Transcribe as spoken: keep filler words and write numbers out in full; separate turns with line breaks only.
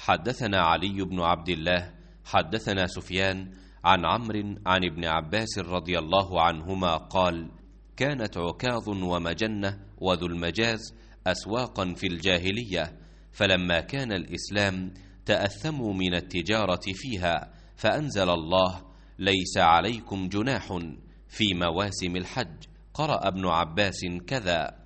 حدثنا علي بن عبد الله حدثنا سفيان عن عمرو عن ابن عباس رضي الله عنهما قال: كانت عكاظ ومجنة وذو المجاز أسواقا في الجاهلية، فلما كان الإسلام تأثموا من التجارة فيها، فأنزل الله: ليس عليكم جناح في مواسم الحج. قرأ ابن عباس كذا.